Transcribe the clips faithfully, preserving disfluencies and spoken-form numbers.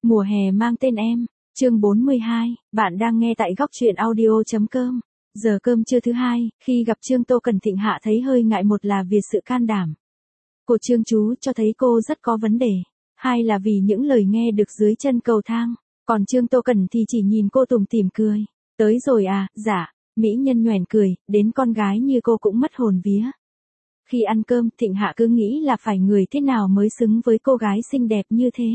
Mùa hè mang tên em, chương bốn mươi hai, bạn đang nghe tại góc truyện audio.com. Giờ cơm trưa thứ hai, khi gặp Trương Tô Cần Thịnh Hạ thấy hơi ngại, một là vì sự can đảm của Trương chú cho thấy cô rất có vấn đề, hai là vì những lời nghe được dưới chân cầu thang, còn Trương Tô Cần thì chỉ nhìn cô tủm tỉm cười. Tới rồi à, dạ, mỹ nhân nhoẻn cười, đến con gái như cô cũng mất hồn vía. Khi ăn cơm, Thịnh Hạ cứ nghĩ là phải người thế nào mới xứng với cô gái xinh đẹp như thế.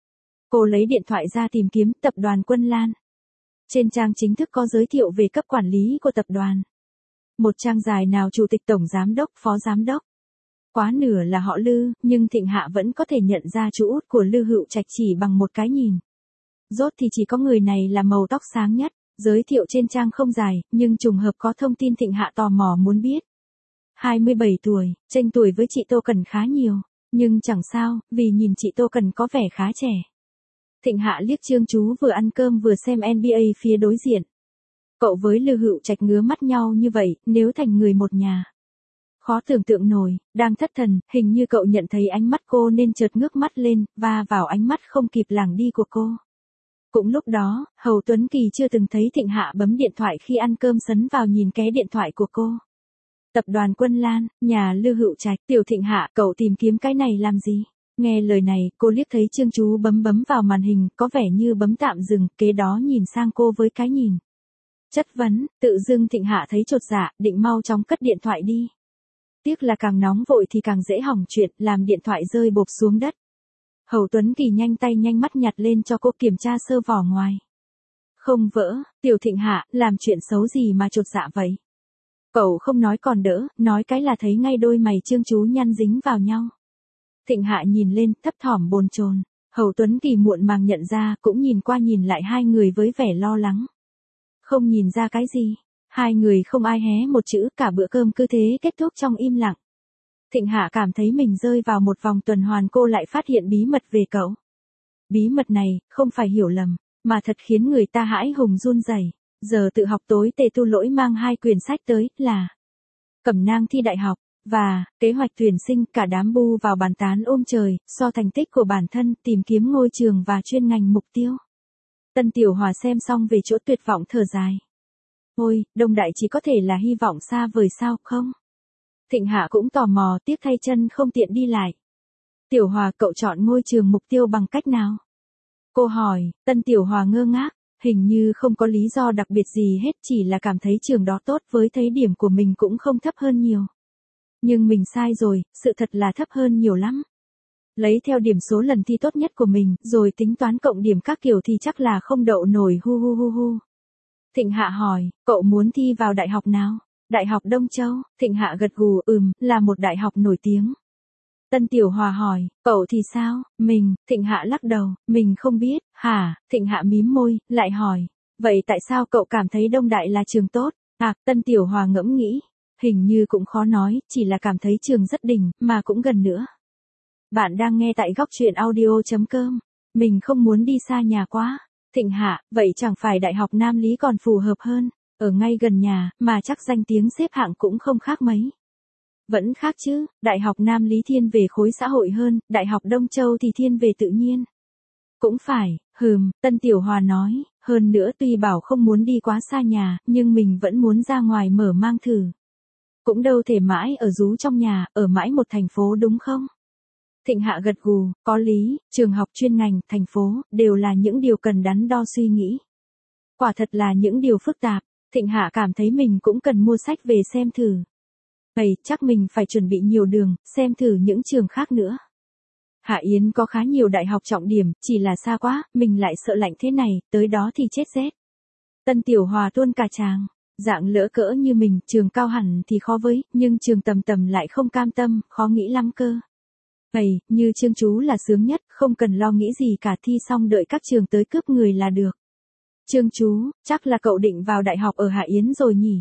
Cô lấy điện thoại ra tìm kiếm tập đoàn Quân Lan. Trên trang chính thức có giới thiệu về cấp quản lý của tập đoàn. Một trang dài nào chủ tịch, tổng giám đốc, phó giám đốc. Quá nửa là họ Lư, nhưng Thịnh Hạ vẫn có thể nhận ra chú út của Lư Hữu Trạch chỉ bằng một cái nhìn. Rốt thì chỉ có người này là màu tóc sáng nhất. Giới thiệu trên trang không dài, nhưng trùng hợp có thông tin Thịnh Hạ tò mò muốn biết. hai mươi bảy tuổi, chênh tuổi với chị Tô Cần khá nhiều, nhưng chẳng sao, vì nhìn chị Tô Cần có vẻ khá trẻ. Thịnh Hạ liếc Trương chú vừa ăn cơm vừa xem en bi ây phía đối diện. Cậu với Lư Hữu Trạch ngứa mắt nhau như vậy, nếu thành người một nhà. Khó tưởng tượng nổi, đang thất thần, hình như cậu nhận thấy ánh mắt cô nên chợt ngước mắt lên, và vào ánh mắt không kịp lảng đi của cô. Cũng lúc đó, Hầu Tuấn Kỳ chưa từng thấy Thịnh Hạ bấm điện thoại khi ăn cơm, sấn vào nhìn ké điện thoại của cô. Tập đoàn Quân Lan, nhà Lư Hữu Trạch. Tiểu Thịnh Hạ, cậu tìm kiếm cái này làm gì? Nghe lời này, cô liếc thấy Trương chú bấm bấm vào màn hình, có vẻ như bấm tạm dừng, kế đó nhìn sang cô với cái nhìn chất vấn. Tự dưng Thịnh Hạ thấy chột dạ, định mau chóng cất điện thoại đi. Tiếc là càng nóng vội thì càng dễ hỏng chuyện, làm điện thoại rơi bộp xuống đất. Hầu Tuấn Kỳ nhanh tay nhanh mắt nhặt lên cho cô kiểm tra sơ vỏ ngoài. Không vỡ. Tiểu Thịnh Hạ, làm chuyện xấu gì mà chột dạ vậy? Cậu không nói còn đỡ, nói cái là thấy ngay đôi mày Trương chú nhăn dính vào nhau. Thịnh Hạ nhìn lên, thấp thỏm bồn chồn. Hầu Tuấn Kỳ muộn màng nhận ra, cũng nhìn qua nhìn lại hai người với vẻ lo lắng. Không nhìn ra cái gì. Hai người không ai hé một chữ, cả bữa cơm cứ thế kết thúc trong im lặng. Thịnh Hạ cảm thấy mình rơi vào một vòng tuần hoàn, cô lại phát hiện bí mật về cậu. Bí mật này, không phải hiểu lầm, mà thật khiến người ta hãi hùng run rẩy. Giờ tự học tối Tề Tu Lỗi mang hai quyển sách tới, là Cẩm nang thi đại học, và kế hoạch tuyển sinh. Cả đám bu vào bàn tán ôm trời, so thành tích của bản thân, tìm kiếm ngôi trường và chuyên ngành mục tiêu. Tân Tiểu Hòa xem xong về chỗ tuyệt vọng thở dài. Ôi, Đông Đại chỉ có thể là hy vọng xa vời sao không? Thịnh Hạ cũng tò mò, tiếc thay chân không tiện đi lại. Tiểu Hòa, cậu chọn ngôi trường mục tiêu bằng cách nào? Cô hỏi. Tân Tiểu Hòa ngơ ngác, hình như không có lý do đặc biệt gì hết, chỉ là cảm thấy trường đó tốt, với thấy điểm của mình cũng không thấp hơn nhiều. Nhưng mình sai rồi, sự thật là thấp hơn nhiều lắm. Lấy theo điểm số lần thi tốt nhất của mình, rồi tính toán cộng điểm các kiểu thì chắc là không đậu nổi, hu hu hu hu. Thịnh Hạ hỏi, cậu muốn thi vào đại học nào? Đại học Đông Châu. Thịnh Hạ gật gù, ừm, là một đại học nổi tiếng. Tân Tiểu Hòa hỏi, cậu thì sao? Mình. Thịnh Hạ lắc đầu, mình không biết. Hả? Thịnh Hạ mím môi, lại hỏi, vậy tại sao cậu cảm thấy Đông Đại là trường tốt? À, Tân Tiểu Hòa ngẫm nghĩ, hình như cũng khó nói, chỉ là cảm thấy trường rất đỉnh, mà cũng gần nữa. Bạn đang nghe tại góc truyện audio.com. Mình không muốn đi xa nhà quá. Thịnh Hạ, vậy chẳng phải Đại học Nam Lý còn phù hợp hơn? Ở ngay gần nhà, mà chắc danh tiếng xếp hạng cũng không khác mấy. Vẫn khác chứ, Đại học Nam Lý thiên về khối xã hội hơn, Đại học Đông Châu thì thiên về tự nhiên. Cũng phải, hừm, Tân Tiểu Hòa nói, hơn nữa tuy bảo không muốn đi quá xa nhà, nhưng mình vẫn muốn ra ngoài mở mang thử. Cũng đâu thể mãi ở rú trong nhà, ở mãi một thành phố đúng không? Thịnh Hạ gật gù, có lý, trường học, chuyên ngành, thành phố, đều là những điều cần đắn đo suy nghĩ. Quả thật là những điều phức tạp. Thịnh Hạ cảm thấy mình cũng cần mua sách về xem thử. Vậy chắc mình phải chuẩn bị nhiều đường, xem thử những trường khác nữa. Hạ Yến có khá nhiều đại học trọng điểm, chỉ là xa quá, mình lại sợ lạnh thế này, tới đó thì chết rét. Tân Tiểu Hòa tuôn cả tràng. Dạng lỡ cỡ như mình, trường cao hẳn thì khó với, nhưng trường tầm tầm lại không cam tâm, khó nghĩ lắm cơ. Vậy, như Trương chú là sướng nhất, không cần lo nghĩ gì cả, thi xong đợi các trường tới cướp người là được. Trương chú, chắc là cậu định vào đại học ở Hạ Yến rồi nhỉ?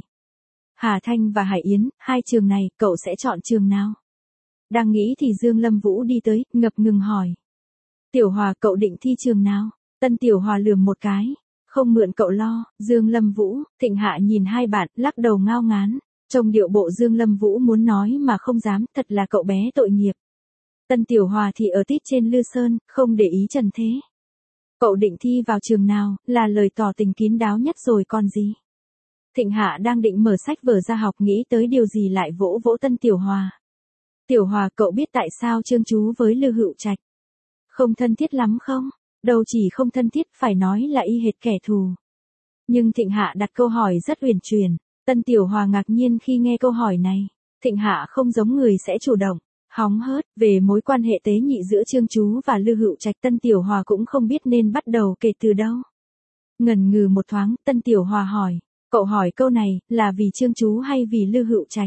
Hà Thanh và Hải Yến, hai trường này, cậu sẽ chọn trường nào? Đang nghĩ thì Dương Lâm Vũ đi tới, ngập ngừng hỏi. Tiểu Hòa, cậu định thi trường nào? Tân Tiểu Hòa lườm một cái. Không mượn cậu lo. Dương Lâm Vũ. Thịnh Hạ nhìn hai bạn, lắc đầu ngao ngán. Trông điệu bộ Dương Lâm Vũ muốn nói mà không dám, thật là cậu bé tội nghiệp. Tân Tiểu Hòa thì ở tít trên Lư Sơn, không để ý trần thế. Cậu định thi vào trường nào, là lời tỏ tình kín đáo nhất rồi còn gì. Thịnh Hạ đang định mở sách vở ra học, nghĩ tới điều gì lại vỗ vỗ Tân Tiểu Hòa. Tiểu Hòa, cậu biết tại sao Trương chú với Lư Hữu Trạch không thân thiết lắm không? Đâu chỉ không thân thiết, phải nói là y hệt kẻ thù. Nhưng Thịnh Hạ đặt câu hỏi rất uyển chuyển. Tân Tiểu Hòa ngạc nhiên khi nghe câu hỏi này. Thịnh Hạ không giống người sẽ chủ động, hóng hớt về mối quan hệ tế nhị giữa Trương chú và Lư Hữu Trạch. Tân Tiểu Hòa cũng không biết nên bắt đầu kể từ đâu. Ngần ngừ một thoáng, Tân Tiểu Hòa hỏi, cậu hỏi câu này là vì Trương chú hay vì Lư Hữu Trạch?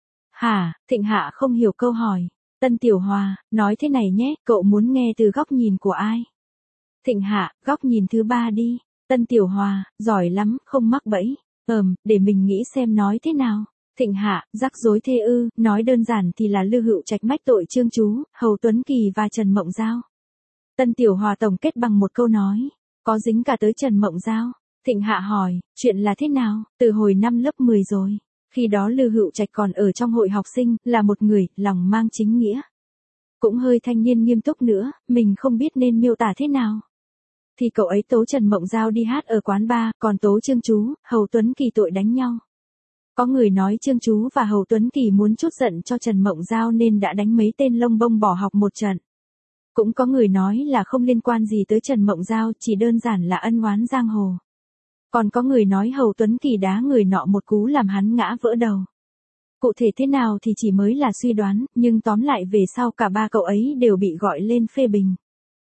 Hả? Thịnh Hạ không hiểu câu hỏi. Tân Tiểu Hòa, nói thế này nhé, cậu muốn nghe từ góc nhìn của ai? Thịnh Hạ, góc nhìn thứ ba đi. Tân Tiểu Hòa, giỏi lắm, không mắc bẫy. Ừm, để mình nghĩ xem nói thế nào. Thịnh Hạ, rắc rối thế ư, nói đơn giản thì là Lư Hữu Trạch mách tội Trương chú, Hầu Tuấn Kỳ và Trần Mộng Giao. Tân Tiểu Hòa tổng kết bằng một câu nói, có dính cả tới Trần Mộng Giao. Thịnh Hạ hỏi, chuyện là thế nào? Từ hồi năm lớp mười rồi. Khi đó Lư Hữu Trạch còn ở trong hội học sinh, là một người, lòng mang chính nghĩa. Cũng hơi thanh niên nghiêm túc nữa, mình không biết nên miêu tả thế nào. Thì cậu ấy tố Trần Mộng Giao đi hát ở quán bar, còn tố Trương chú, Hầu Tuấn Kỳ tội đánh nhau. Có người nói Trương chú và Hầu Tuấn Kỳ muốn trút giận cho Trần Mộng Giao nên đã đánh mấy tên lông bông bỏ học một trận. Cũng có người nói là không liên quan gì tới Trần Mộng Giao, chỉ đơn giản là ân oán giang hồ. Còn có người nói Hầu Tuấn Kỳ đá người nọ một cú làm hắn ngã vỡ đầu. Cụ thể thế nào thì chỉ mới là suy đoán, nhưng tóm lại về sau cả ba cậu ấy đều bị gọi lên phê bình.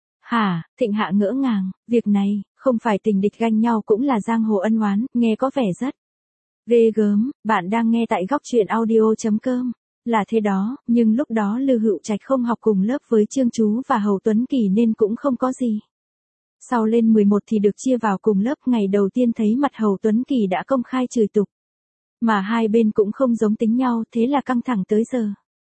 Hả? Thịnh Hạ ngỡ ngàng, việc này, không phải tình địch ganh nhau cũng là giang hồ ân oán, nghe có vẻ rất ghê gớm. Bạn đang nghe tại góc truyện audio chấm com. Là thế đó, nhưng lúc đó Lư Hữu Trạch không học cùng lớp với Trương chú và Hầu Tuấn Kỳ nên cũng không có gì. Sau lên mười một thì được chia vào cùng lớp, ngày đầu tiên thấy mặt Hầu Tuấn Kỳ đã công khai chửi tục. Mà hai bên cũng không giống tính nhau, thế là căng thẳng tới giờ.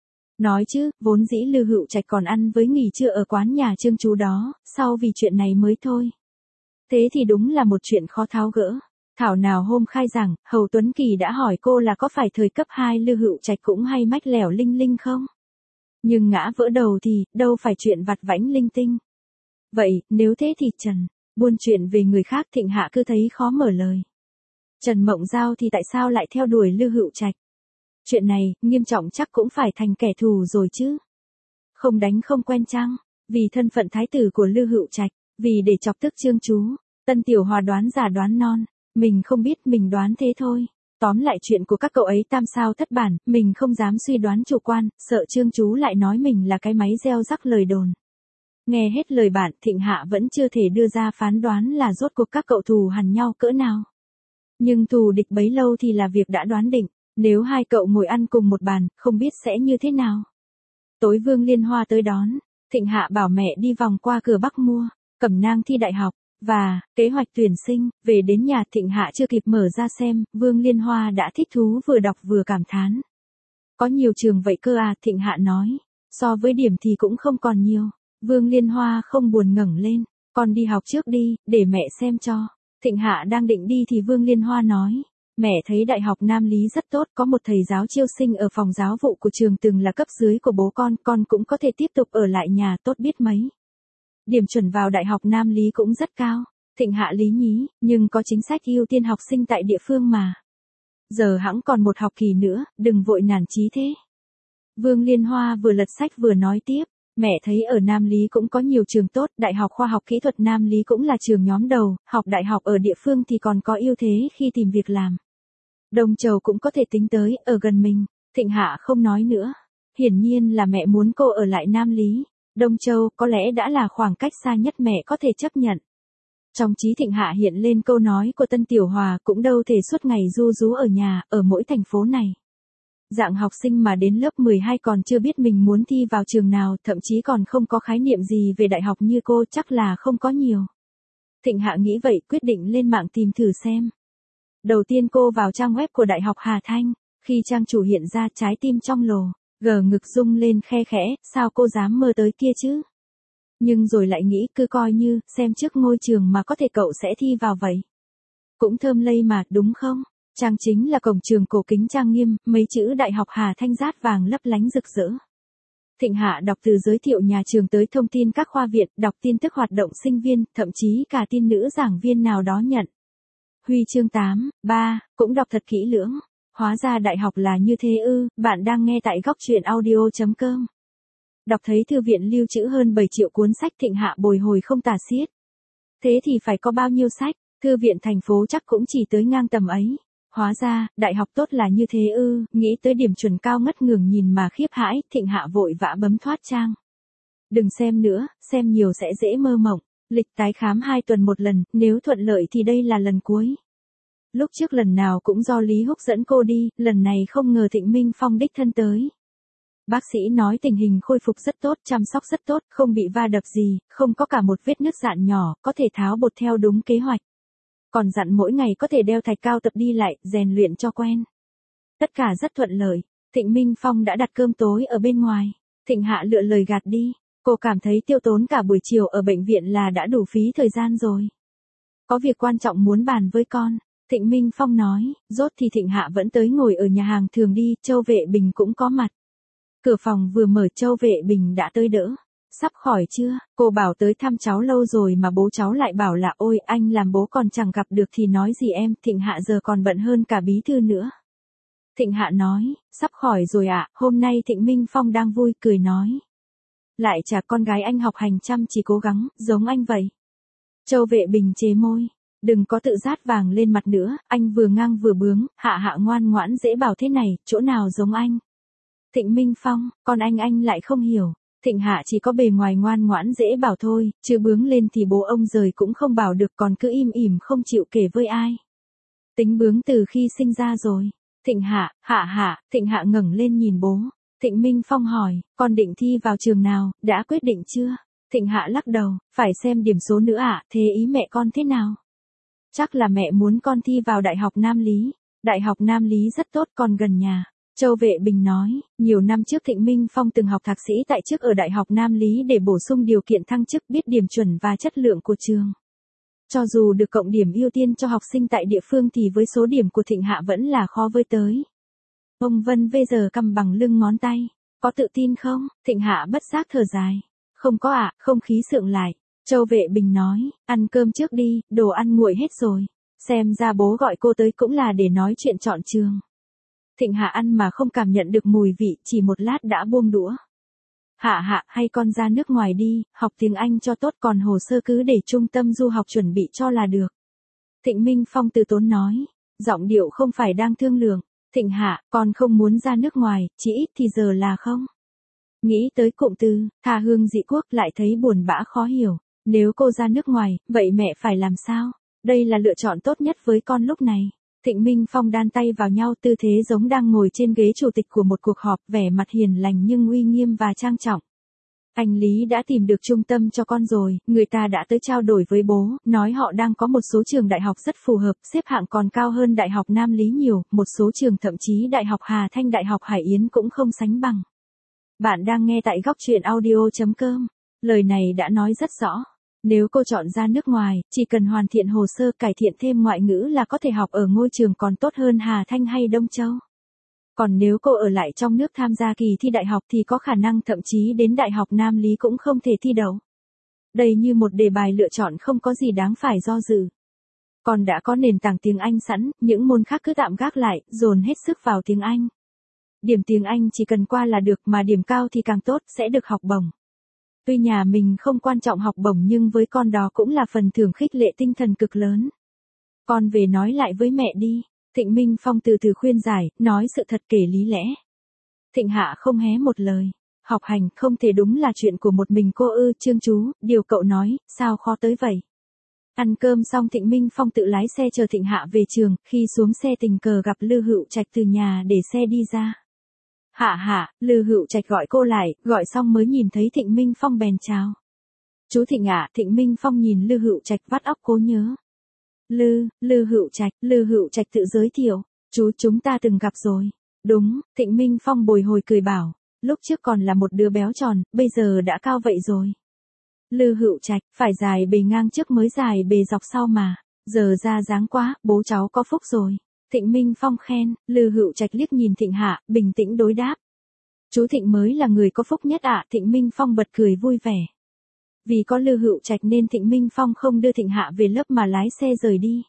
Nói chứ, vốn dĩ Lư Hữu Trạch còn ăn với nghỉ trưa ở quán nhà Trương chú đó, sau vì chuyện này mới thôi. Thế thì đúng là một chuyện khó tháo gỡ. Thảo nào hôm khai giảng, Hầu Tuấn Kỳ đã hỏi cô là có phải thời cấp hai Lư Hữu Trạch cũng hay mách lẻo linh linh không? Nhưng ngã vỡ đầu thì, đâu phải chuyện vặt vãnh linh tinh. Vậy, nếu thế thì Trần, buôn chuyện về người khác. Thịnh Hạ cứ thấy khó mở lời. Trần Mộng Giao thì tại sao lại theo đuổi Lư Hữu Trạch? Chuyện này, nghiêm trọng chắc cũng phải thành kẻ thù rồi chứ. Không đánh không quen chăng? Vì thân phận thái tử của Lư Hữu Trạch, vì để chọc tức Trương chú. Tân Tiểu Hòa đoán già đoán non. Mình không biết, mình đoán thế thôi. Tóm lại chuyện của các cậu ấy tam sao thất bản, mình không dám suy đoán chủ quan, sợ Trương chú lại nói mình là cái máy gieo rắc lời đồn. Nghe hết lời bạn, Thịnh Hạ vẫn chưa thể đưa ra phán đoán là rốt cuộc các cậu thù hằn nhau cỡ nào. Nhưng thù địch bấy lâu thì là việc đã đoán định, nếu hai cậu ngồi ăn cùng một bàn, không biết sẽ như thế nào. Tối Vương Liên Hoa tới đón, Thịnh Hạ bảo mẹ đi vòng qua cửa Bắc mua cẩm nang thi đại học và kế hoạch tuyển sinh. Về đến nhà, Thịnh Hạ chưa kịp mở ra xem, Vương Liên Hoa đã thích thú vừa đọc vừa cảm thán. Có nhiều trường vậy cơ à? Thịnh Hạ nói. So với điểm thì cũng không còn nhiều. Vương Liên Hoa không buồn ngẩng lên. Con đi học trước đi, để mẹ xem cho. Thịnh Hạ đang định đi thì Vương Liên Hoa nói. Mẹ thấy Đại học Nam Lý rất tốt, có một thầy giáo chiêu sinh ở phòng giáo vụ của trường từng là cấp dưới của bố con, con cũng có thể tiếp tục ở lại nhà, tốt biết mấy. Điểm chuẩn vào Đại học Nam Lý cũng rất cao. Thịnh Hạ lý nhí, nhưng có chính sách ưu tiên học sinh tại địa phương mà. Giờ hẵng còn một học kỳ nữa, đừng vội nản chí thế. Vương Liên Hoa vừa lật sách vừa nói tiếp. Mẹ thấy ở Nam Lý cũng có nhiều trường tốt, Đại học Khoa học Kỹ thuật Nam Lý cũng là trường nhóm đầu, học đại học ở địa phương thì còn có ưu thế khi tìm việc làm. Đông Châu cũng có thể tính tới, ở gần mình. Thịnh Hạ không nói nữa. Hiển nhiên là mẹ muốn cô ở lại Nam Lý. Đông Châu có lẽ đã là khoảng cách xa nhất mẹ có thể chấp nhận. Trong trí Thịnh Hạ hiện lên câu nói của Tân Tiểu Hòa, cũng đâu thể suốt ngày ru rú ở nhà, ở mỗi thành phố này. Dạng học sinh mà đến lớp mười hai còn chưa biết mình muốn thi vào trường nào, thậm chí còn không có khái niệm gì về đại học như cô, chắc là không có nhiều. Thịnh Hạ nghĩ vậy, quyết định lên mạng tìm thử xem. Đầu tiên cô vào trang web của Đại học Hà Thanh, khi trang chủ hiện ra, trái tim trong lồ, gờ ngực rung lên khe khẽ, sao cô dám mơ tới kia chứ? Nhưng rồi lại nghĩ, cứ coi như, xem trước ngôi trường mà có thể cậu sẽ thi vào vậy. Cũng thơm lây mà, đúng không? Trang chính là cổng trường cổ kính trang nghiêm, mấy chữ Đại học Hà Thanh rát vàng lấp lánh rực rỡ. Thịnh Hạ đọc từ giới thiệu nhà trường tới thông tin các khoa viện, đọc tin tức hoạt động sinh viên, thậm chí cả tin nữ giảng viên nào đó nhận huy chương tám, ba, cũng đọc thật kỹ lưỡng. Hóa ra đại học là như thế ư, bạn đang nghe tại góc truyện audio chấm com. Đọc thấy thư viện lưu trữ hơn bảy triệu cuốn sách, Thịnh Hạ bồi hồi không tả xiết. Thế thì phải có bao nhiêu sách, thư viện thành phố chắc cũng chỉ tới ngang tầm ấy. Hóa ra, đại học tốt là như thế ư, nghĩ tới điểm chuẩn cao ngất ngường nhìn mà khiếp hãi, Thịnh Hạ vội vã bấm thoát trang. Đừng xem nữa, xem nhiều sẽ dễ mơ mộng. Lịch tái khám hai tuần một lần, nếu thuận lợi thì đây là lần cuối. Lúc trước lần nào cũng do Lý Húc dẫn cô đi, lần này không ngờ Thịnh Minh Phong đích thân tới. Bác sĩ nói tình hình khôi phục rất tốt, chăm sóc rất tốt, không bị va đập gì, không có cả một vết nứt dạn nhỏ, có thể tháo bột theo đúng kế hoạch. Còn dặn mỗi ngày có thể đeo thạch cao tập đi lại, rèn luyện cho quen. Tất cả rất thuận lợi. Thịnh Minh Phong đã đặt cơm tối ở bên ngoài. Thịnh Hạ lựa lời gạt đi. Cô cảm thấy tiêu tốn cả buổi chiều ở bệnh viện là đã đủ phí thời gian rồi. Có việc quan trọng muốn bàn với con. Thịnh Minh Phong nói, rốt thì Thịnh Hạ vẫn tới ngồi ở nhà hàng thường đi, Châu Vệ Bình cũng có mặt. Cửa phòng vừa mở, Châu Vệ Bình đã tới đỡ. Sắp khỏi chưa? Cô bảo tới thăm cháu lâu rồi mà bố cháu lại bảo là ôi anh làm bố còn chẳng gặp được thì nói gì em, Thịnh Hạ giờ còn bận hơn cả bí thư nữa. Thịnh Hạ nói, sắp khỏi rồi ạ, à? Hôm nay Thịnh Minh Phong đang vui cười nói. Lại chả con gái anh học hành chăm chỉ cố gắng, giống anh vậy. Châu Vệ Bình chế môi, đừng có tự dát vàng lên mặt nữa, anh vừa ngang vừa bướng, Hạ Hạ ngoan ngoãn dễ bảo thế này, chỗ nào giống anh. Thịnh Minh Phong, con anh anh lại không hiểu. Thịnh Hạ chỉ có bề ngoài ngoan ngoãn dễ bảo thôi, chứ bướng lên thì bố ông rời cũng không bảo được, còn cứ im ỉm không chịu kể với ai. Tính bướng từ khi sinh ra rồi. Thịnh Hạ, Hạ Hạ, Thịnh Hạ ngẩng lên nhìn bố. Thịnh Minh Phong hỏi, con định thi vào trường nào, đã quyết định chưa? Thịnh Hạ lắc đầu, phải xem điểm số nữa ạ, à, thế ý mẹ con thế nào? Chắc là mẹ muốn con thi vào Đại học Nam Lý. Đại học Nam Lý rất tốt, còn gần nhà. Châu Vệ Bình nói, nhiều năm trước Thịnh Minh Phong từng học thạc sĩ tại chức ở Đại học Nam Lý để bổ sung điều kiện thăng chức, biết điểm chuẩn và chất lượng của trường. Cho dù được cộng điểm ưu tiên cho học sinh tại địa phương thì với số điểm của Thịnh Hạ vẫn là khó với tới. Ông Vân bây giờ cầm bằng lưng ngón tay, có tự tin không? Thịnh Hạ bất giác thở dài. Không có ạ, à, không khí sượng lại. Châu Vệ Bình nói, ăn cơm trước đi, đồ ăn nguội hết rồi. Xem ra bố gọi cô tới cũng là để nói chuyện chọn trường. Thịnh Hạ ăn mà không cảm nhận được mùi vị, chỉ một lát đã buông đũa. Hạ Hạ, hay con ra nước ngoài đi, học tiếng Anh cho tốt, còn hồ sơ cứ để trung tâm du học chuẩn bị cho là được. Thịnh Minh Phong từ tốn nói, giọng điệu không phải đang thương lượng. Thịnh Hạ, con không muốn ra nước ngoài, chỉ ít thì giờ là không. Nghĩ tới cụm từ, tha hương dị quốc lại thấy buồn bã khó hiểu. Nếu cô ra nước ngoài, vậy mẹ phải làm sao? Đây là lựa chọn tốt nhất với con lúc này. Thịnh Minh Phong đan tay vào nhau, tư thế giống đang ngồi trên ghế chủ tịch của một cuộc họp, vẻ mặt hiền lành nhưng uy nghiêm và trang trọng. Anh Lý đã tìm được trung tâm cho con rồi, người ta đã tới trao đổi với bố, nói họ đang có một số trường đại học rất phù hợp, xếp hạng còn cao hơn Đại học Nam Lý nhiều, một số trường thậm chí Đại học Hà Thanh, Đại học Hải Yến cũng không sánh bằng. Bạn đang nghe tại góc truyện audio chấm com. Lời này đã nói rất rõ. Nếu cô chọn ra nước ngoài, chỉ cần hoàn thiện hồ sơ, cải thiện thêm ngoại ngữ là có thể học ở ngôi trường còn tốt hơn Hà Thanh hay Đông Châu. Còn nếu cô ở lại trong nước tham gia kỳ thi đại học thì có khả năng thậm chí đến Đại học Nam Lý cũng không thể thi đậu. Đây như một đề bài lựa chọn không có gì đáng phải do dự. Còn đã có nền tảng tiếng Anh sẵn, những môn khác cứ tạm gác lại, dồn hết sức vào tiếng Anh. Điểm tiếng Anh chỉ cần qua là được, mà điểm cao thì càng tốt, sẽ được học bổng. Tuy nhà mình không quan trọng học bổng nhưng với con đó cũng là phần thưởng khích lệ tinh thần cực lớn. Con về nói lại với mẹ đi. Thịnh Minh Phong từ từ khuyên giải, nói sự thật kể lý lẽ. Thịnh Hạ không hé một lời. Học hành không thể đúng là chuyện của một mình cô ư, Trương chú, điều cậu nói, sao khó tới vậy? Ăn cơm xong Thịnh Minh Phong tự lái xe chờ Thịnh Hạ về trường, khi xuống xe tình cờ gặp Lư Hữu Trạch từ nhà để xe đi ra. Hạ Hạ, Lư Hữu Trạch gọi cô lại, gọi xong mới nhìn thấy Thịnh Minh Phong bèn chào. Chú Thịnh ạ, Thịnh Minh Phong nhìn Lư Hữu Trạch vắt óc cố nhớ. Lư, Lư Hữu Trạch, Lư Hữu Trạch tự giới thiệu, chú chúng ta từng gặp rồi. Đúng, Thịnh Minh Phong bồi hồi cười bảo, lúc trước còn là một đứa béo tròn, bây giờ đã cao vậy rồi. Lư Hữu Trạch, phải dài bề ngang trước mới dài bề dọc sau mà, giờ ra dáng quá, bố cháu có phúc rồi. Thịnh Minh Phong khen, Lư Hữu Trạch liếc nhìn Thịnh Hạ, bình tĩnh đối đáp. Chú Thịnh mới là người có phúc nhất ạ, Thịnh Minh Phong bật cười vui vẻ. Vì có Lư Hữu Trạch nên Thịnh Minh Phong không đưa Thịnh Hạ về lớp mà lái xe rời đi.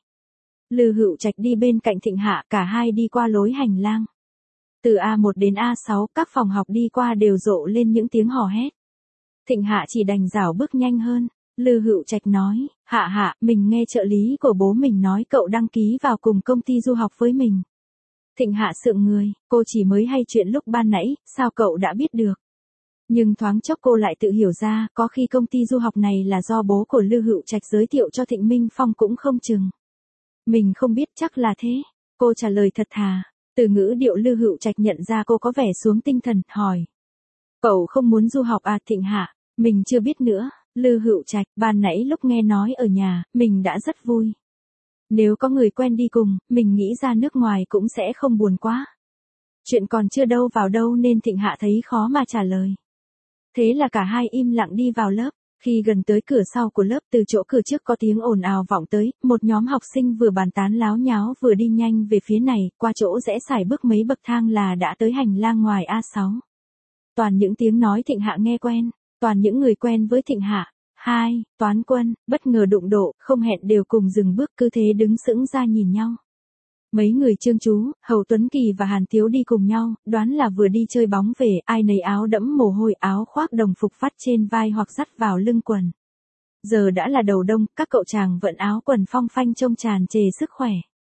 Lư Hữu Trạch đi bên cạnh Thịnh Hạ, cả hai đi qua lối hành lang. Từ A một đến A sáu, các phòng học đi qua đều rộ lên những tiếng hò hét. Thịnh Hạ chỉ đành rảo bước nhanh hơn. Lư Hữu Trạch nói, Hạ Hạ, mình nghe trợ lý của bố mình nói cậu đăng ký vào cùng công ty du học với mình. Thịnh Hạ sượng người, cô chỉ mới hay chuyện lúc ban nãy, sao cậu đã biết được? Nhưng thoáng chốc cô lại tự hiểu ra, có khi công ty du học này là do bố của Lư Hữu Trạch giới thiệu cho Thịnh Minh Phong cũng không chừng. Mình không biết, chắc là thế. Cô trả lời thật thà. Từ ngữ điệu Lư Hữu Trạch nhận ra cô có vẻ xuống tinh thần, hỏi. Cậu không muốn du học à Thịnh Hạ? Mình chưa biết nữa. Lư Hữu Trạch, ban nãy lúc nghe nói ở nhà, mình đã rất vui. Nếu có người quen đi cùng, mình nghĩ ra nước ngoài cũng sẽ không buồn quá. Chuyện còn chưa đâu vào đâu nên Thịnh Hạ thấy khó mà trả lời. Thế là cả hai im lặng đi vào lớp. Khi gần tới cửa sau của lớp, từ chỗ cửa trước có tiếng ồn ào vọng tới, một nhóm học sinh vừa bàn tán láo nháo vừa đi nhanh về phía này, qua chỗ rẽ sải bước mấy bậc thang là đã tới hành lang ngoài A sáu. Toàn những tiếng nói Thịnh Hạ nghe quen, toàn những người quen với Thịnh Hạ. Hai, Toán Quân, bất ngờ đụng độ, không hẹn đều cùng dừng bước, cứ thế đứng sững ra nhìn nhau. Mấy người Trương Chú, Hầu Tuấn Kỳ và Hàn Tiếu đi cùng nhau, đoán là vừa đi chơi bóng về, ai nấy áo đẫm mồ hôi, áo khoác đồng phục vắt trên vai hoặc dắt vào lưng quần. Giờ đã là đầu đông, các cậu chàng vận áo quần phong phanh trông tràn trề sức khỏe.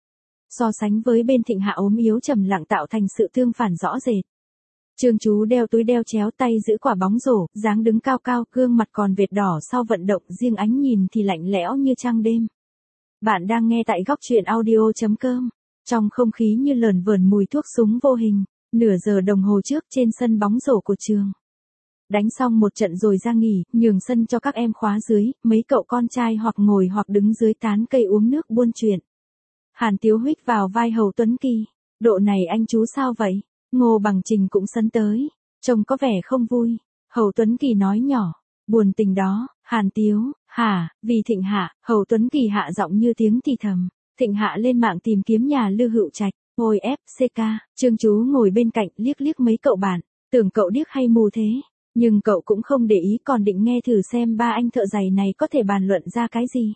So sánh với bên Thịnh Hạ ốm yếu trầm lặng tạo thành sự tương phản rõ rệt. Trương Chú đeo túi đeo chéo tay giữ quả bóng rổ, dáng đứng cao cao, gương mặt còn vệt đỏ sau vận động, riêng ánh nhìn thì lạnh lẽo như trăng đêm. Bạn đang nghe tại góc truyện audio chấm com. Trong không khí như lờn vờn mùi thuốc súng vô hình, nửa giờ đồng hồ trước trên sân bóng rổ của trường. Đánh xong một trận rồi ra nghỉ, nhường sân cho các em khóa dưới, mấy cậu con trai hoặc ngồi hoặc đứng dưới tán cây uống nước buôn chuyện. Hàn Tiếu huých vào vai Hầu Tuấn Kỳ. Độ này anh chú sao vậy? Ngô Bằng Trình cũng sấn tới. Trông có vẻ không vui. Hầu Tuấn Kỳ nói nhỏ. Buồn tình đó, Hàn Tiếu, hả, vì Thịnh Hạ. Hầu Tuấn Kỳ hạ giọng như tiếng thì thầm. Thịnh Hạ lên mạng tìm kiếm nhà Lư Hữu Trạch. Ôi ép xê ca, Trương Chú ngồi bên cạnh liếc liếc mấy cậu bạn. Tưởng cậu điếc hay mù thế. Nhưng cậu cũng không để ý, còn định nghe thử xem ba anh thợ giày này có thể bàn luận ra cái gì.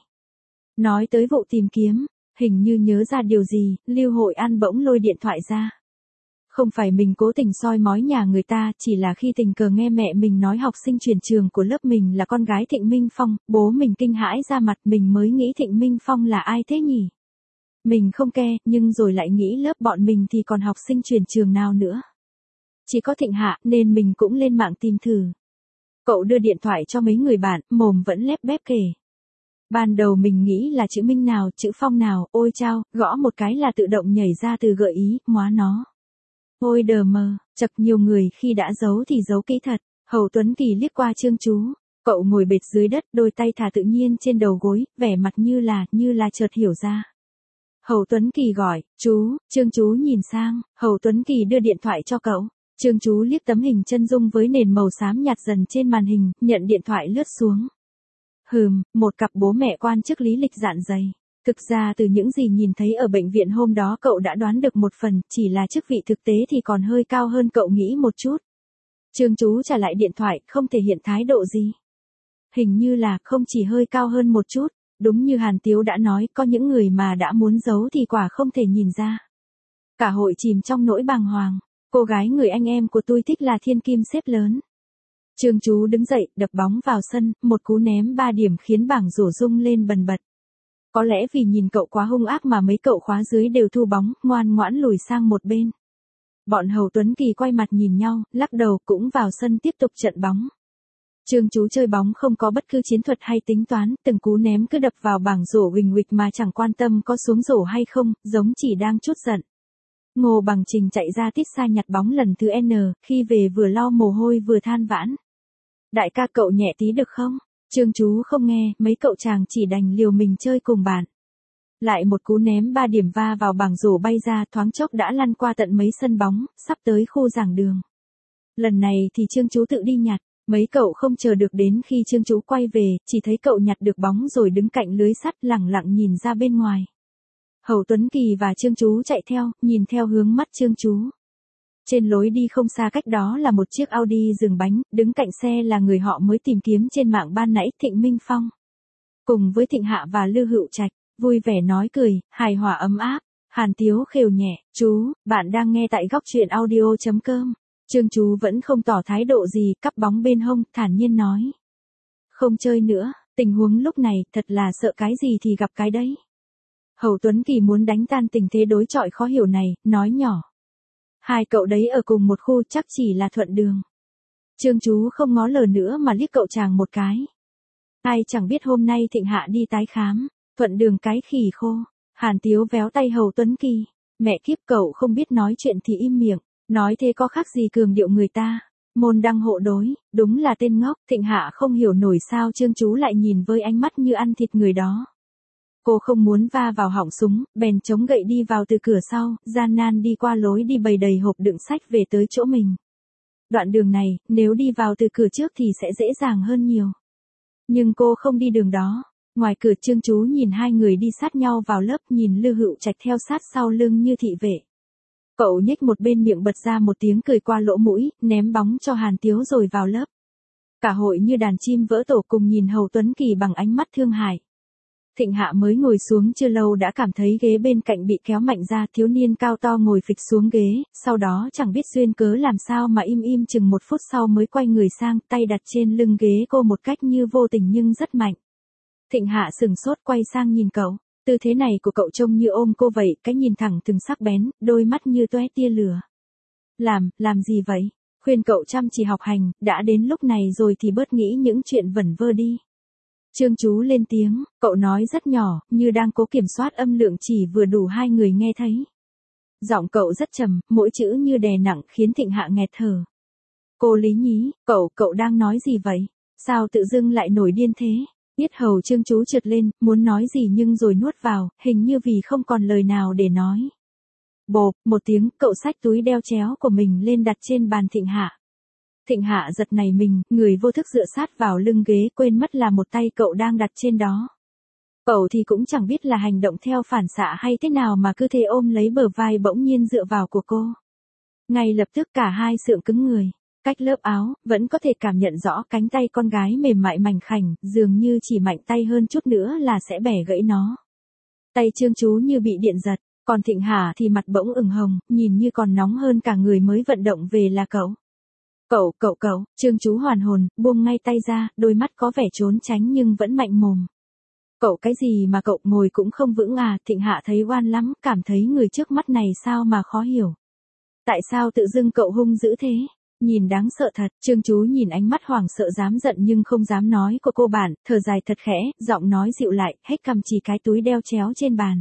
Nói tới vụ tìm kiếm, hình như nhớ ra điều gì, Lưu Hội An bỗng lôi điện thoại ra. Không phải mình cố tình soi mói nhà người ta, chỉ là khi tình cờ nghe mẹ mình nói học sinh chuyển trường của lớp mình là con gái Thịnh Minh Phong, bố mình kinh hãi ra mặt, mình mới nghĩ Thịnh Minh Phong là ai thế nhỉ? Mình không ke, nhưng rồi lại nghĩ lớp bọn mình thì còn học sinh chuyển trường nào nữa. Chỉ có Thịnh Hạ, nên mình cũng lên mạng tìm thử. Cậu đưa điện thoại cho mấy người bạn, mồm vẫn lép bép kể. Ban đầu mình nghĩ là chữ Minh nào, chữ Phong nào, ôi chao, gõ một cái là tự động nhảy ra từ gợi ý, móa nó. Ôi đờ mờ, chật nhiều người khi đã giấu thì giấu kỹ thật. Hầu Tuấn Kỳ liếc qua Trương Chú. Cậu ngồi bệt dưới đất, đôi tay thả tự nhiên trên đầu gối, vẻ mặt như là, như là chợt hiểu ra. Hầu Tuấn Kỳ gọi, chú, Trương Chú nhìn sang, Hầu Tuấn Kỳ đưa điện thoại cho cậu. Trương Chú liếc tấm hình chân dung với nền màu xám nhạt dần trên màn hình, nhận điện thoại lướt xuống. Hừm, một cặp bố mẹ quan chức lý lịch dạn dày. Thực ra từ những gì nhìn thấy ở bệnh viện hôm đó cậu đã đoán được một phần, chỉ là chức vị thực tế thì còn hơi cao hơn cậu nghĩ một chút. Trương Chú trả lại điện thoại, không thể hiện thái độ gì. Hình như là không chỉ hơi cao hơn một chút, đúng như Hàn Tiếu đã nói, có những người mà đã muốn giấu thì quả không thể nhìn ra. Cả hội chìm trong nỗi bàng hoàng, cô gái người anh em của tôi thích là thiên kim xếp lớn. Trương Chú đứng dậy, đập bóng vào sân, một cú ném ba điểm khiến bảng rổ rung lên bần bật. Có lẽ vì nhìn cậu quá hung ác mà mấy cậu khóa dưới đều thu bóng, ngoan ngoãn lùi sang một bên. Bọn Hầu Tuấn Kỳ quay mặt nhìn nhau, lắc đầu cũng vào sân tiếp tục trận bóng. Trương Chú chơi bóng không có bất cứ chiến thuật hay tính toán, từng cú ném cứ đập vào bảng rổ huỳnh huỵch mà chẳng quan tâm có xuống rổ hay không, giống chỉ đang trút giận. Ngô Bằng Trình chạy ra tít xa nhặt bóng lần thứ N, khi về vừa lau mồ hôi vừa than vãn. Đại ca cậu nhẹ tí được không? Trương Chú không nghe, mấy cậu chàng chỉ đành liều mình chơi cùng bạn. Lại một cú ném ba điểm va vào bảng rổ bay ra, thoáng chốc đã lăn qua tận mấy sân bóng, sắp tới khu giảng đường. Lần này thì Trương Chú tự đi nhặt, mấy cậu không chờ được đến khi Trương Chú quay về, chỉ thấy cậu nhặt được bóng rồi đứng cạnh lưới sắt lẳng lặng nhìn ra bên ngoài. Hầu Tuấn Kỳ và Trương Chú chạy theo, nhìn theo hướng mắt Trương Chú. Trên lối đi không xa cách đó là một chiếc Audi dừng bánh, đứng cạnh xe là người họ mới tìm kiếm trên mạng ban nãy, Thịnh Minh Phong. Cùng với Thịnh Hạ và Lư Hữu Trạch, vui vẻ nói cười, hài hòa ấm áp. Hàn Tiếu khều nhẹ, chú, bạn đang nghe tại góc truyện audio.com. Trương Chú vẫn không tỏ thái độ gì, cắp bóng bên hông, thản nhiên nói. Không chơi nữa, tình huống lúc này thật là sợ cái gì thì gặp cái đấy. Hầu Tuấn Kỳ muốn đánh tan tình thế đối chọi khó hiểu này, nói nhỏ. Hai cậu đấy ở cùng một khu chắc chỉ là thuận đường. Trương Chú không ngó lờ nữa mà liếc cậu chàng một cái. Ai chẳng biết hôm nay Thịnh Hạ đi tái khám, thuận đường cái khỉ khô. Hàn Tiếu véo tay Hầu Tuấn Kỳ. Mẹ kiếp, cậu không biết nói chuyện thì im miệng, nói thế có khác gì cường điệu người ta. Môn đăng hộ đối, đúng là tên ngốc. Thịnh Hạ không hiểu nổi sao Trương Chú lại nhìn với ánh mắt như ăn thịt người đó. Cô không muốn va vào họng súng, bèn chống gậy đi vào từ cửa sau, gian nan đi qua lối đi bày đầy hộp đựng sách về tới chỗ mình. Đoạn đường này, nếu đi vào từ cửa trước thì sẽ dễ dàng hơn nhiều. Nhưng cô không đi đường đó. Ngoài cửa Trương Chú nhìn hai người đi sát nhau vào lớp, nhìn Lư Hữu Trạch theo sát sau lưng như thị vệ. Cậu nhếch một bên miệng bật ra một tiếng cười qua lỗ mũi, ném bóng cho Hàn Tiếu rồi vào lớp. Cả hội như đàn chim vỡ tổ cùng nhìn Hầu Tuấn Kỳ bằng ánh mắt thương hại. Thịnh Hạ mới ngồi xuống chưa lâu đã cảm thấy ghế bên cạnh bị kéo mạnh ra, thiếu niên cao to ngồi phịch xuống ghế, sau đó chẳng biết duyên cớ làm sao mà im im chừng một phút sau mới quay người sang, tay đặt trên lưng ghế cô một cách như vô tình nhưng rất mạnh. Thịnh Hạ sừng sốt quay sang nhìn cậu, tư thế này của cậu trông như ôm cô vậy, cái nhìn thẳng từng sắc bén, đôi mắt như tóe tia lửa. Làm, làm gì vậy? Khuyên cậu chăm chỉ học hành, đã đến lúc này rồi thì bớt nghĩ những chuyện vẩn vơ đi. Trương Chú lên tiếng, cậu nói rất nhỏ, như đang cố kiểm soát âm lượng chỉ vừa đủ hai người nghe thấy. Giọng cậu rất trầm, mỗi chữ như đè nặng khiến Thịnh Hạ nghẹt thở. Cô Lý nhí, cậu, cậu đang nói gì vậy? Sao tự dưng lại nổi điên thế? Yết hầu Trương Chú trượt lên, muốn nói gì nhưng rồi nuốt vào, hình như vì không còn lời nào để nói. Bộp, một tiếng, cậu xách túi đeo chéo của mình lên đặt trên bàn Thịnh Hạ. Thịnh Hạ giật nảy mình, người vô thức dựa sát vào lưng ghế, quên mất là một tay cậu đang đặt trên đó. Cậu thì cũng chẳng biết là hành động theo phản xạ hay thế nào mà cứ thế ôm lấy bờ vai bỗng nhiên dựa vào của cô. Ngay lập tức cả hai sượng cứng người. Cách lớp áo, vẫn có thể cảm nhận rõ cánh tay con gái mềm mại mảnh khảnh, dường như chỉ mạnh tay hơn chút nữa là sẽ bẻ gãy nó. Tay Trương Chú như bị điện giật, còn Thịnh Hạ thì mặt bỗng ửng hồng, nhìn như còn nóng hơn cả người mới vận động về là cậu. Cậu, cậu, cậu, Trương Chú hoàn hồn, buông ngay tay ra, đôi mắt có vẻ trốn tránh nhưng vẫn mạnh mồm. Cậu cái gì mà cậu ngồi cũng không vững à? Thịnh Hạ thấy oan lắm, cảm thấy người trước mắt này sao mà khó hiểu. Tại sao tự dưng cậu hung dữ thế? Nhìn đáng sợ thật. Trương Chú nhìn ánh mắt hoảng sợ dám giận nhưng không dám nói của cô bạn, thở dài thật khẽ, giọng nói dịu lại, hết cầm chỉ cái túi đeo chéo trên bàn.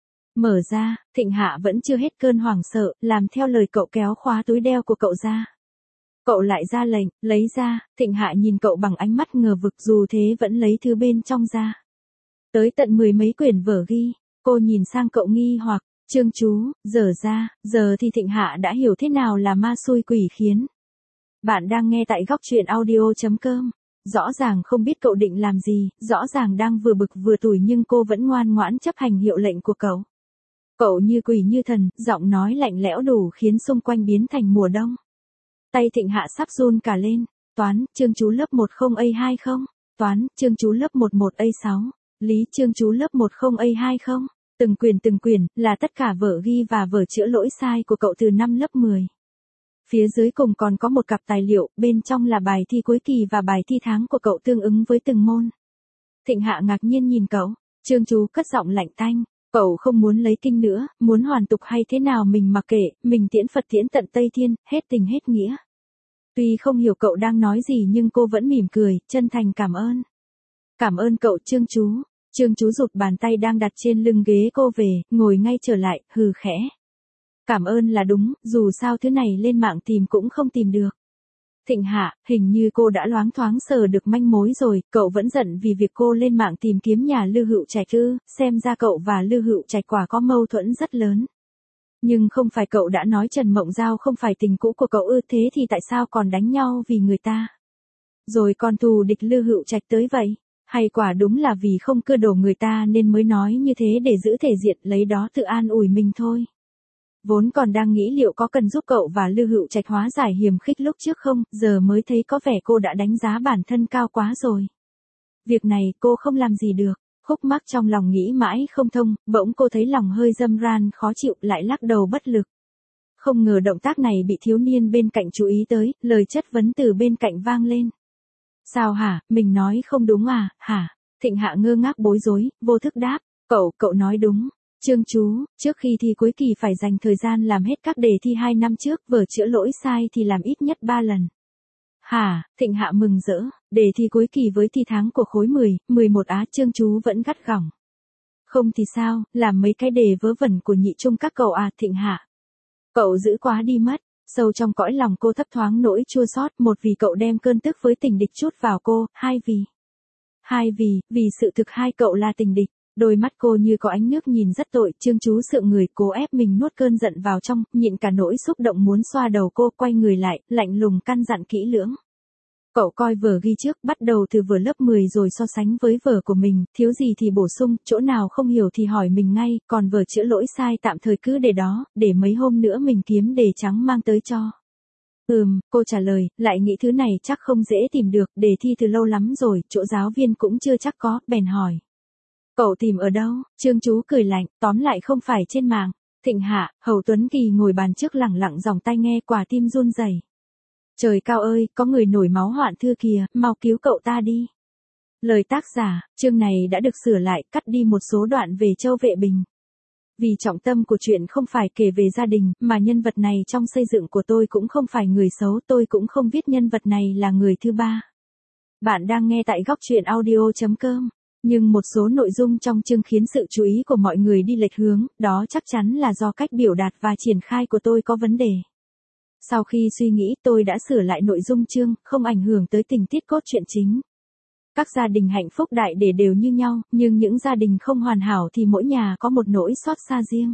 Mở ra, Thịnh Hạ vẫn chưa hết cơn hoảng sợ, làm theo lời cậu kéo khóa túi đeo của cậu ra. Cậu lại ra lệnh, lấy ra. Thịnh Hạ nhìn cậu bằng ánh mắt ngờ vực, dù thế vẫn lấy thứ bên trong ra. Tới tận mười mấy quyển vở ghi, cô nhìn sang cậu nghi hoặc, Trương Chú, giờ ra, giờ thì Thịnh Hạ đã hiểu thế nào là ma xui quỷ khiến. Bạn đang nghe tại góc truyện audio.com. Rõ ràng không biết cậu định làm gì, rõ ràng đang vừa bực vừa tủi nhưng cô vẫn ngoan ngoãn chấp hành hiệu lệnh của cậu. Cậu như quỷ như thần, giọng nói lạnh lẽo đủ khiến xung quanh biến thành mùa đông. Tay Thịnh Hạ sắp run cả lên. Toán, Trương Chú lớp một không A hai không. Toán, Trương Chú lớp một một A sáu. Lý, Trương Chú lớp một không A hai không. Từng quyển từng quyển, là tất cả vở ghi và vở chữa lỗi sai của cậu từ năm lớp mười. Phía dưới cùng còn có một cặp tài liệu, bên trong là bài thi cuối kỳ và bài thi tháng của cậu tương ứng với từng môn. Thịnh Hạ ngạc nhiên nhìn cậu, Trương Chú cất giọng lạnh tanh, cậu không muốn lấy kinh nữa, muốn hoàn tục hay thế nào mình mặc kệ, mình tiễn Phật tiễn tận Tây Thiên, hết tình hết nghĩa. Tuy không hiểu cậu đang nói gì nhưng cô vẫn mỉm cười, chân thành cảm ơn. Cảm ơn cậu Trương Chú. Trương Chú rụt bàn tay đang đặt trên lưng ghế cô về, ngồi ngay trở lại, hừ khẽ. Cảm ơn là đúng, dù sao thứ này lên mạng tìm cũng không tìm được. Thịnh Hạ, hình như cô đã loáng thoáng sờ được manh mối rồi, cậu vẫn giận vì việc cô lên mạng tìm kiếm nhà Lư Hữu Trạch ư? Xem ra cậu và Lư Hữu Trạch quả có mâu thuẫn rất lớn. Nhưng không phải cậu đã nói Trần Mộng Giao không phải tình cũ của cậu ư, thế thì tại sao còn đánh nhau vì người ta? Rồi còn thù địch Lư Hữu Trạch tới vậy? Hay quả đúng là vì không cưa đổ người ta nên mới nói như thế để giữ thể diện lấy đó tự an ủi mình thôi? Vốn còn đang nghĩ liệu có cần giúp cậu và Lưu Hữu Trạch hóa giải hiềm khích lúc trước không, giờ mới thấy có vẻ cô đã đánh giá bản thân cao quá rồi. Việc này cô không làm gì được. Khúc mắc trong lòng nghĩ mãi không thông, bỗng cô thấy lòng hơi dâm ran khó chịu lại lắc đầu bất lực. Không ngờ động tác này bị thiếu niên bên cạnh chú ý tới, lời chất vấn từ bên cạnh vang lên. Sao hả, mình nói không đúng à, hả? Thịnh Hạ ngơ ngác bối rối, vô thức đáp, cậu, cậu nói đúng. Trương chú, trước khi thi cuối kỳ phải dành thời gian làm hết các đề thi hai năm trước, vở chữa lỗi sai thì làm ít nhất ba lần. Hả, Thịnh Hạ mừng rỡ, đề thi cuối kỳ với thi tháng của khối mười, mười một á, Trương chú vẫn gắt gỏng. Không thì sao, làm mấy cái đề vớ vẩn của nhị trung các cậu à, Thịnh Hạ. Cậu dữ quá đi mất, sâu trong cõi lòng cô thấp thoáng nỗi chua xót, một vì cậu đem cơn tức với tình địch trút vào cô, hai vì. Hai vì, vì sự thực hai cậu là tình địch. Đôi mắt cô như có ánh nước nhìn rất tội, Trương chú sượng người, cố ép mình nuốt cơn giận vào trong, nhịn cả nỗi xúc động muốn xoa đầu cô, quay người lại, lạnh lùng căn dặn kỹ lưỡng. Cậu coi vở ghi trước, bắt đầu từ vở lớp mười rồi so sánh với vở của mình, thiếu gì thì bổ sung, chỗ nào không hiểu thì hỏi mình ngay, còn vở chữa lỗi sai tạm thời cứ để đó, để mấy hôm nữa mình kiếm đề trắng mang tới cho. Ừm, cô trả lời, lại nghĩ thứ này chắc không dễ tìm được, đề thi từ lâu lắm rồi, chỗ giáo viên cũng chưa chắc có, bèn hỏi. Cậu tìm ở đâu? Trương chú cười lạnh, tóm lại không phải trên mạng. Thịnh Hạ, Hầu Tuấn Kỳ ngồi bàn trước lẳng lặng dòng tai nghe, quả tim run rẩy. Trời cao ơi, có người nổi máu hoạn thưa kìa, mau cứu cậu ta đi. Lời tác giả, chương này đã được sửa lại, cắt đi một số đoạn về Châu Vệ Bình. Vì trọng tâm của chuyện không phải kể về gia đình, mà nhân vật này trong xây dựng của tôi cũng không phải người xấu, tôi cũng không viết nhân vật này là người thứ ba. Bạn đang nghe tại góc truyện audio chấm com. Nhưng một số nội dung trong chương khiến sự chú ý của mọi người đi lệch hướng, đó chắc chắn là do cách biểu đạt và triển khai của tôi có vấn đề. Sau khi suy nghĩ, tôi đã sửa lại nội dung chương, không ảnh hưởng tới tình tiết cốt truyện chính. Các gia đình hạnh phúc đại để đều như nhau, nhưng những gia đình không hoàn hảo thì mỗi nhà có một nỗi xót xa riêng.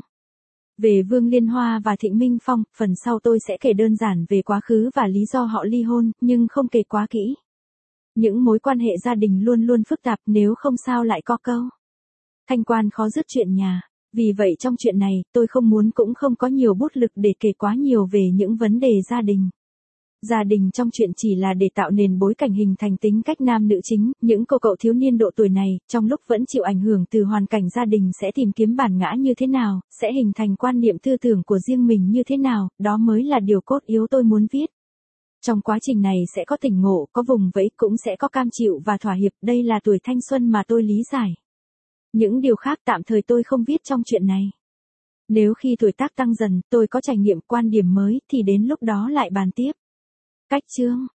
Về Vương Liên Hoa và Thịnh Minh Phong, phần sau tôi sẽ kể đơn giản về quá khứ và lý do họ ly hôn, nhưng không kể quá kỹ. Những mối quan hệ gia đình luôn luôn phức tạp, nếu không sao lại có câu thanh quan khó dứt chuyện nhà. Vì vậy trong chuyện này, tôi không muốn cũng không có nhiều bút lực để kể quá nhiều về những vấn đề gia đình. Gia đình trong chuyện chỉ là để tạo nền bối cảnh hình thành tính cách nam nữ chính, những cô cậu thiếu niên độ tuổi này, trong lúc vẫn chịu ảnh hưởng từ hoàn cảnh gia đình sẽ tìm kiếm bản ngã như thế nào, sẽ hình thành quan niệm tư tưởng của riêng mình như thế nào, đó mới là điều cốt yếu tôi muốn viết. Trong quá trình này sẽ có tỉnh ngộ, có vùng vẫy, cũng sẽ có cam chịu và thỏa hiệp, đây là tuổi thanh xuân mà tôi lý giải. Những điều khác tạm thời tôi không viết trong chuyện này. Nếu khi tuổi tác tăng dần, tôi có trải nghiệm quan điểm mới, thì đến lúc đó lại bàn tiếp. Cách chương